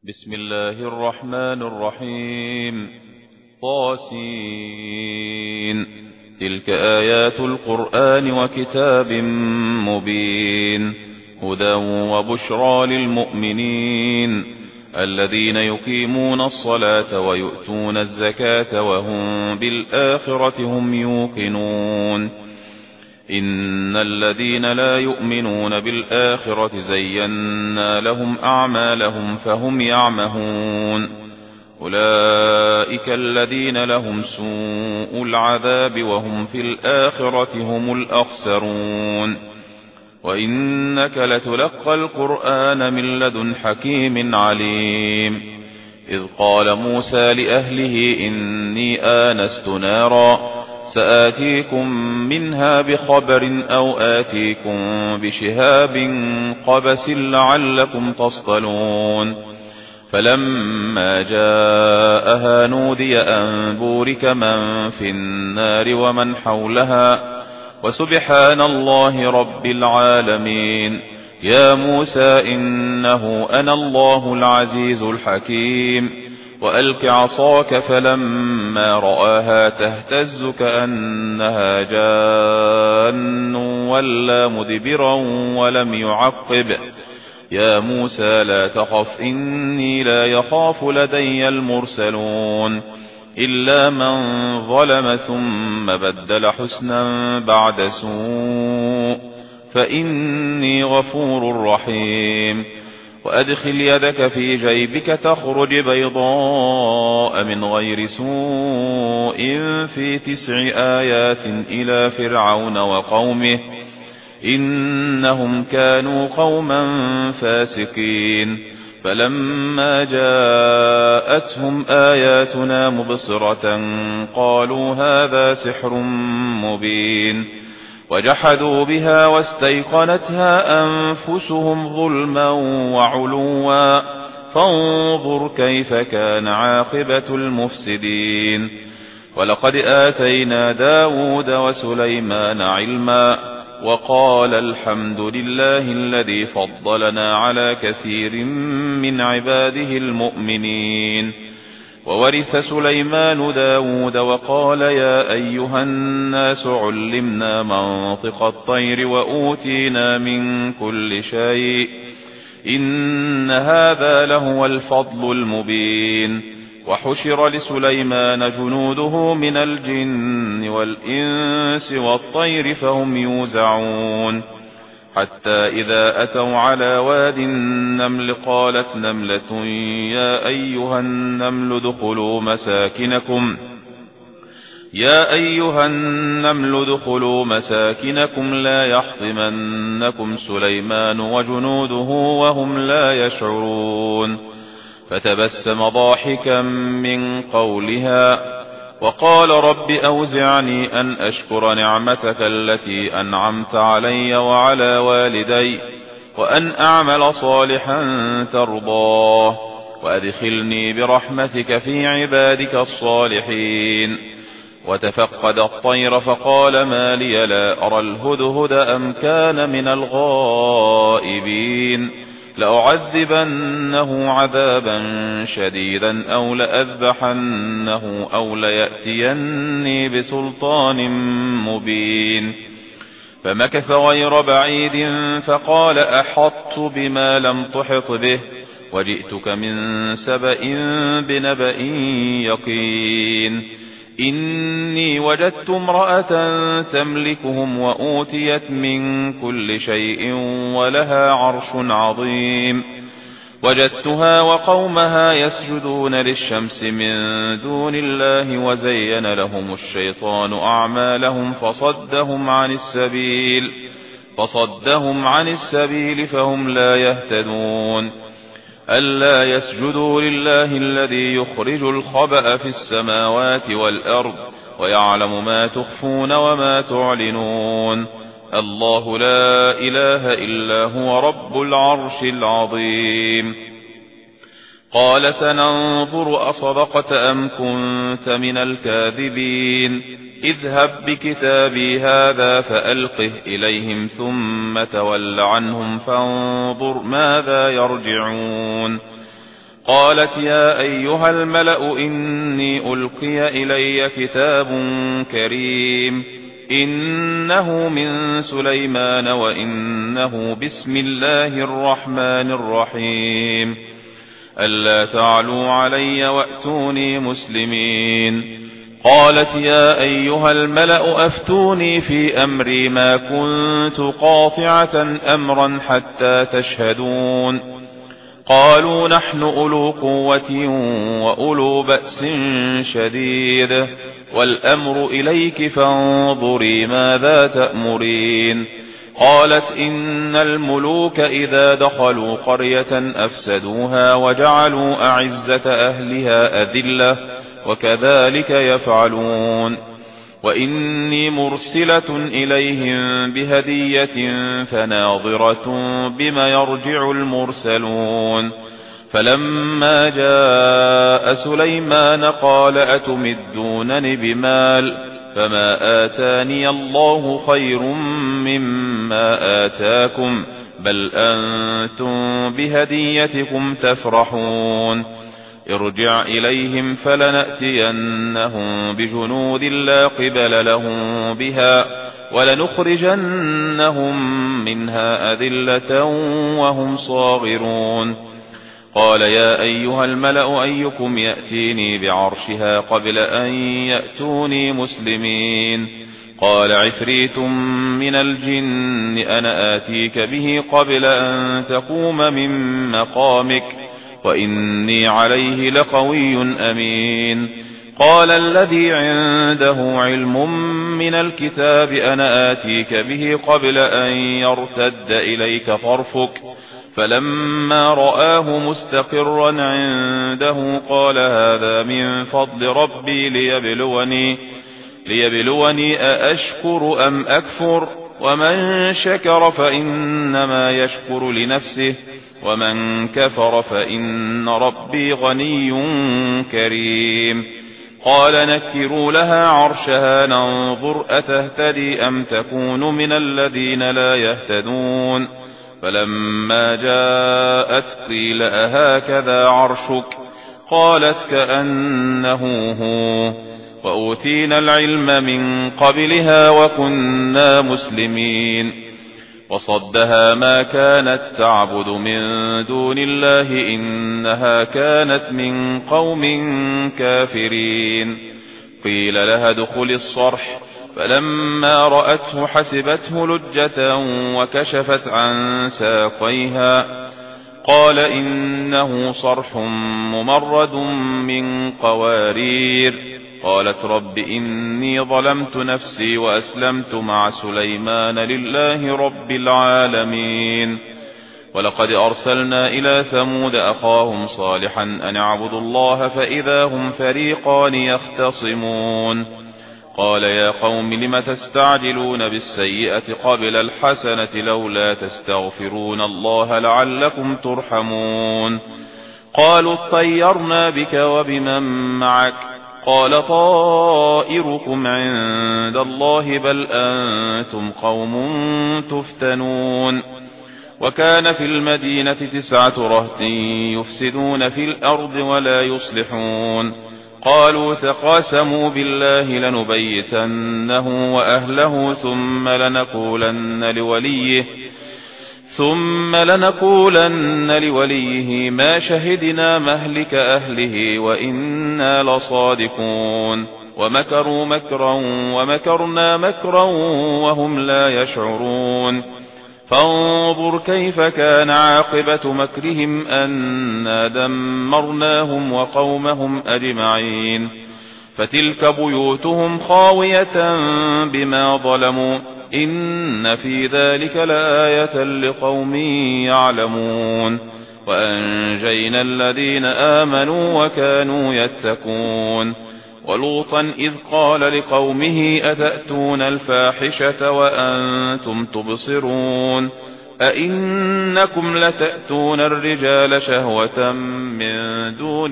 بسم الله الرحمن الرحيم. طاسين. تلك آيات القرآن وكتاب مبين، هدى وبشرى للمؤمنين الذين يقيمون الصلاة ويؤتون الزكاة وهم بالآخرة هم يوقنون. إن الذين لا يؤمنون بالآخرة زينا لهم أعمالهم فهم يعمهون. أولئك الذين لهم سوء العذاب وهم في الآخرة هم الأخسرون. وإنك لتلقى القرآن من لدن حكيم عليم. إذ قال موسى لأهله إني آنست نارا سآتيكم منها بخبر أو آتيكم بشهاب قبس لعلكم تصطلون. فلما جاءها نودي أن بورك من في النار ومن حولها وسبحان الله رب العالمين. يا موسى إنه أنا الله العزيز الحكيم. وألق عصاك فلما رآها تهتز كأنها جان ولا مدبرا ولم يعقب. يا موسى لا تخف إني لا يخاف لدي المرسلون. إلا من ظلم ثم بدل حسنا بعد سوء فإني غفور رحيم. وأدخل يدك في جيبك تخرج بيضاء من غير سوء في 9 آيات إلى فرعون وقومه إنهم كانوا قوما فاسقين. فلما جاءتهم آياتنا مبصرة قالوا هذا سحر مبين. وجحدوا بها واستيقنتها أنفسهم ظلما وعلوا فانظر كيف كان عاقبة المفسدين. ولقد آتينا داود وسليمان علما وقال الحمد لله الذي فضلنا على كثير من عباده المؤمنين. وورث سليمان داود وقال يا أيها الناس علمنا منطق الطير وأوتينا من كل شيء إن هذا لهو الفضل المبين. وحشر لسليمان جنوده من الجن والإنس والطير فهم يوزعون. حتى إذا أتوا على واد النمل قالت نملة يا أيها النمل ادخلوا مساكنكم لا يحطمنكم سليمان وجنوده وهم لا يشعرون. فتبسم ضاحكا من قولها وقال رب أوزعني أن أشكر نعمتك التي أنعمت علي وعلى والدي وأن أعمل صالحا ترضاه وأدخلني برحمتك في عبادك الصالحين. وتفقد الطير فقال ما لي لا أرى الهدهد أم كان من الغائبين. لأعذبنه عذابا شديدا أو لأذبحنه أو ليأتيني بسلطان مبين. فمكث غير بعيد فقال أحطت بما لم تحط به وجئتك من سبأ بنبأ يقين. إني وجدت امرأة تملكهم وأوتيت من كل شيء ولها عرش عظيم. وجدتها وقومها يسجدون للشمس من دون الله وزين لهم الشيطان أعمالهم فصدهم عن السبيل فهم لا يهتدون. ألا يسجدوا لله الذي يخرج الخبأ في السماوات والأرض ويعلم ما تخفون وما تعلنون. الله لا إله إلا هو رب العرش العظيم. قال سننظر أصدقت أم كنت من الكاذبين. اذهب بكتابي هذا فألقه إليهم ثم تول عنهم فانظر ماذا يرجعون. قالت يا أيها الملأ إني ألقي إلي كتاب كريم إنه من سليمان وإنه بسم الله الرحمن الرحيم ألا تعلوا علي وأتوني مسلمين. قالت يا أيها الملأ أفتوني في أمري ما كنت قاطعة أمرا حتى تشهدون. قالوا نحن أولو قوة وأولو بأس شديد والأمر إليك فانظري ماذا تأمرين. قالت إن الملوك إذا دخلوا قرية أفسدوها وجعلوا أعزة أهلها أذلة وكذلك يفعلون. وإني مرسلة إليهم بهدية فناظرة بما يرجع المرسلون. فلما جاء سليمان قال أتمدونني بمال فما آتاني الله خير مما آتاكم بل أنتم بهديتكم تفرحون. ارجع إليهم فلنأتينهم بجنود لا قبل لهم بها ولنخرجنهم منها أذلة وهم صاغرون. قال يا أيها الملأ أيكم يأتيني بعرشها قبل أن يأتوني مسلمين. قال عفريت من الجن أنا آتيك به قبل أن تقوم من مقامك وإني عليه لقوي أمين. قال الذي عنده علم من الكتاب أنا آتيك به قبل أن يرتد إليك طرفك فلما رآه مستقرا عنده قال هذا من فضل ربي ليبلوني أأشكر أم أكفر ومن شكر فإنما يشكر لنفسه ومن كفر فإن ربي غني كريم. قال نكروا لها عرشها ننظر أتهتدي أم تكون من الذين لا يهتدون. فلما جاءت قيل أهكذا عرشك قالت كأنه هو وأوتينا العلم من قبلها وكنا مسلمين. وصدها ما كانت تعبد من دون الله إنها كانت من قوم كافرين. قيل لها ادخل الصرح فلما رأته حسبته لجة وكشفت عن ساقيها قال إنه صرح ممرد من قوارير. قالت رب إني ظلمت نفسي وأسلمت مع سليمان لله رب العالمين. ولقد أرسلنا إلى ثمود أخاهم صالحا أن اعبدوا الله فإذا هم فريقان يختصمون. قال يا قوم لم تستعجلون بالسيئة قبل الحسنة لولا تستغفرون الله لعلكم ترحمون. قالوا اطيرنا بك وبمن معك قال طائركم عند الله بل أنتم قوم تفتنون. وكان في المدينة 9 رهط يفسدون في الأرض ولا يصلحون. قالوا تقاسموا بالله لنبيتنه وأهله ثم لنقولن لوليه ما شهدنا مهلك أهله وإنا لصادقون. ومكروا مكرا ومكرنا مكرا وهم لا يشعرون. فانظر كيف كان عاقبة مكرهم أنا دمرناهم وقومهم أجمعين. فتلك بيوتهم خاوية بما ظلموا إن في ذلك لآية لقوم يعلمون. وأنجينا الذين آمنوا وكانوا يتقون. ولوطا إذ قال لقومه أتأتون الفاحشة وأنتم تبصرون أئنكم لتأتون الرجال شهوة من دون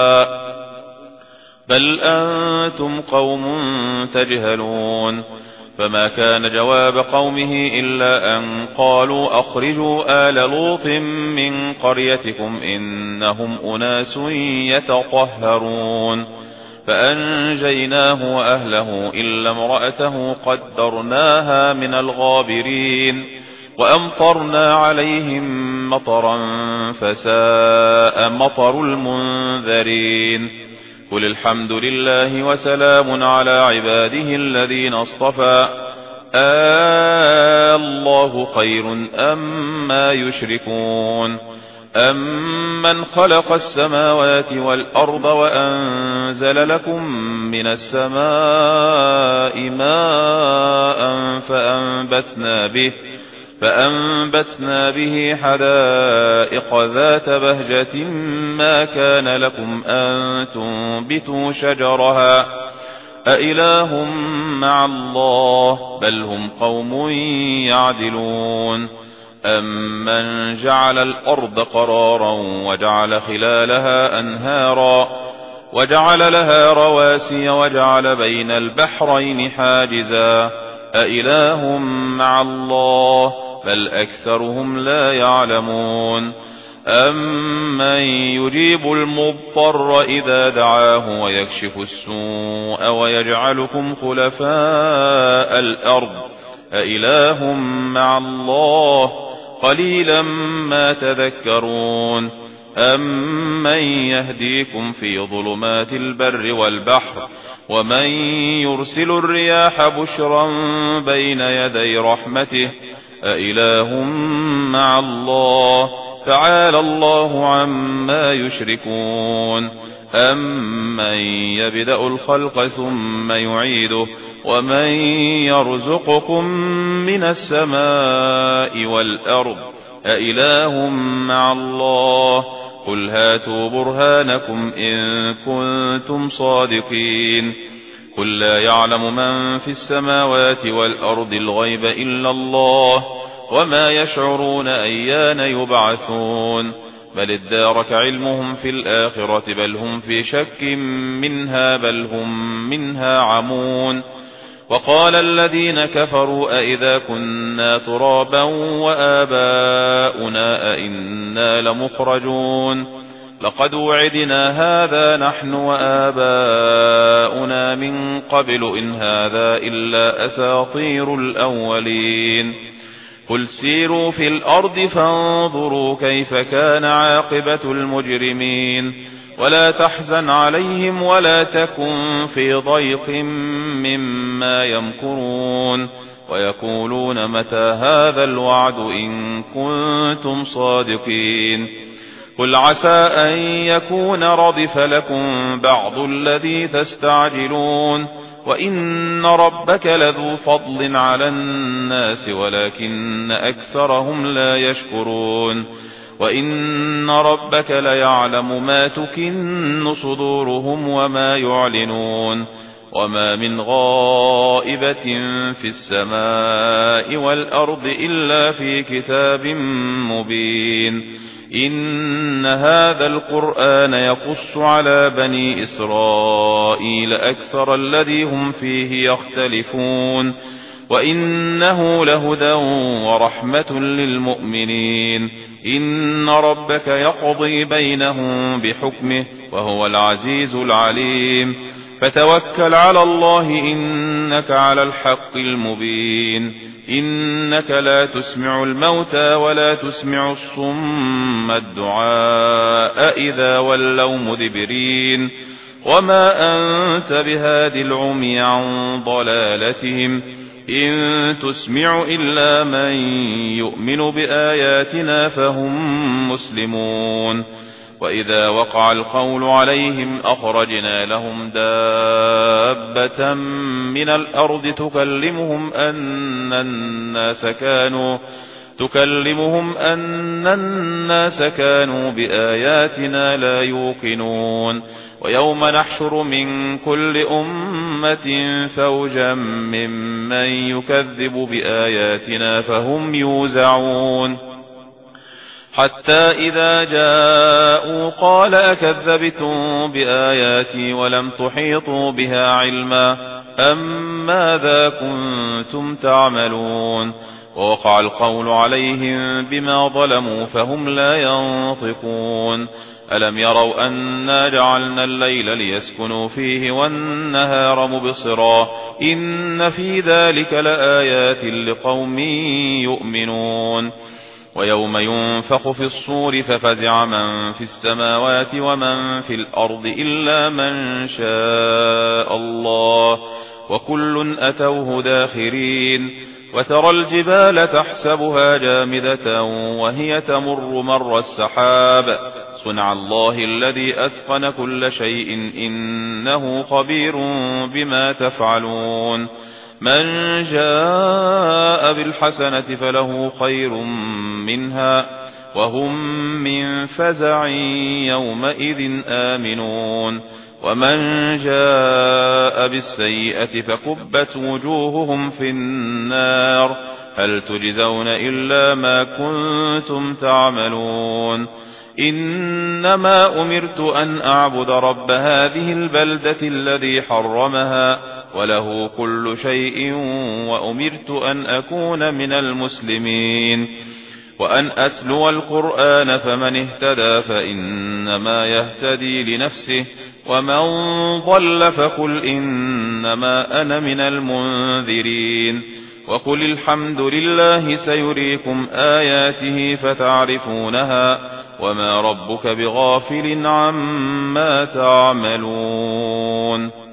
النساء بل أنتم قوم تجهلون. فما كان جواب قومه إلا أن قالوا أخرجوا آل لوط من قريتكم إنهم أناس يتطهرون فأنجيناه وأهله إلا امرأته قدرناها من الغابرين وأمطرنا عليهم مطرا فساء مطر المنذرين قل الحمد لله وسلام على عباده الذين اصطفى الله خير أما يشركون أمن خلق السماوات والأرض وأنزل لكم من السماء ماء فأنبتنا به حدائق ذات بهجة ما كان لكم أن تنبتوا شجرها أإله مع الله بل هم قوم يعدلون أمن جعل الأرض قرارا وجعل خلالها أنهارا وجعل لها رواسي وجعل بين البحرين حاجزا أإله مع الله بل أكثرهم لا يعلمون أمن يجيب المضطر إذا دعاه ويكشف السوء ويجعلكم خلفاء الأرض أإله مع الله قليلا ما تذكرون أمن يهديكم في ظلمات البر والبحر ومن يرسل الرياح بشرا بين يدي رحمته أإله مع الله تعالى الله عما يشركون أمن يبدأ الخلق ثم يعيده ومن يرزقكم من السماء والأرض أإله مع الله قل هاتوا برهانكم إن كنتم صادقين قل لا يعلم من في السماوات والأرض الغيب إلا الله وما يشعرون أيان يبعثون بل ادارك علمهم في الآخرة بل هم في شك منها بل هم منها عمون وقال الذين كفروا أئذا كنا ترابا وآباؤنا أئنا لمخرجون لقد وعدنا هذا نحن وآباؤنا من قبل إن هذا إلا أساطير الأولين قل سيروا في الأرض فانظروا كيف كان عاقبة المجرمين ولا تحزن عليهم ولا تكن في ضيق مما يمكرون ويقولون متى هذا الوعد إن كنتم صادقين قل عسى أن يكون ردف لكم بعض الذي تستعجلون وإن ربك لذو فضل على الناس ولكن أكثرهم لا يشكرون وإن ربك ليعلم ما تكن صدورهم وما يعلنون وما من غائبة في السماء والأرض إلا في كتاب مبين إن هذا القرآن يقص على بني إسرائيل أكثر الذي هم فيه يختلفون وإنه لهدى ورحمة للمؤمنين إن ربك يقضي بينهم بحكمه وهو العزيز العليم فتوكل على الله إنك على الحق المبين إنك لا تسمع الموتى ولا تسمع الصم الدعاء إذا ولوا مدبرين وما أنت بهاد العمي عن ضلالتهم إن تسمع إلا من يؤمن بآياتنا فهم مسلمون وإذا وقع القول عليهم أخرجنا لهم دابة من الأرض تكلمهم أن الناس كانوا بآياتنا لا يوقنون ويوم نحشر من كل أمة فوجا ممن يكذب بآياتنا فهم يوزعون حتى إذا جاءوا قال أكذبتم بآياتي ولم تحيطوا بها علما أم ماذا كنتم تعملون ووقع القول عليهم بما ظلموا فهم لا ينطقون ألم يروا أنا جعلنا الليل ليسكنوا فيه والنهار مبصرا إن في ذلك لآيات لقوم يؤمنون ويوم ينفخ في الصور ففزع من في السماوات ومن في الأرض إلا من شاء الله وكل أتوه داخرين وترى الجبال تحسبها جامدة وهي تمر مر السحاب صنع الله الذي أتقن كل شيء إنه خبير بما تفعلون من جاء بالحسنة فله خير منها وهم من فزع يومئذ آمنون ومن جاء بالسيئة فكبت وجوههم في النار هل تجزون إلا ما كنتم تعملون إنما أمرت أن أعبد رب هذه البلدة الذي حرمها وله كل شيء وأمرت أن أكون من المسلمين وأن أتلو القرآن فمن اهتدى فإنما يهتدي لنفسه ومن ضل فقل إنما أنا من المنذرين وقل الحمد لله سيريكم آياته فتعرفونها وما ربك بغافل عما تعملون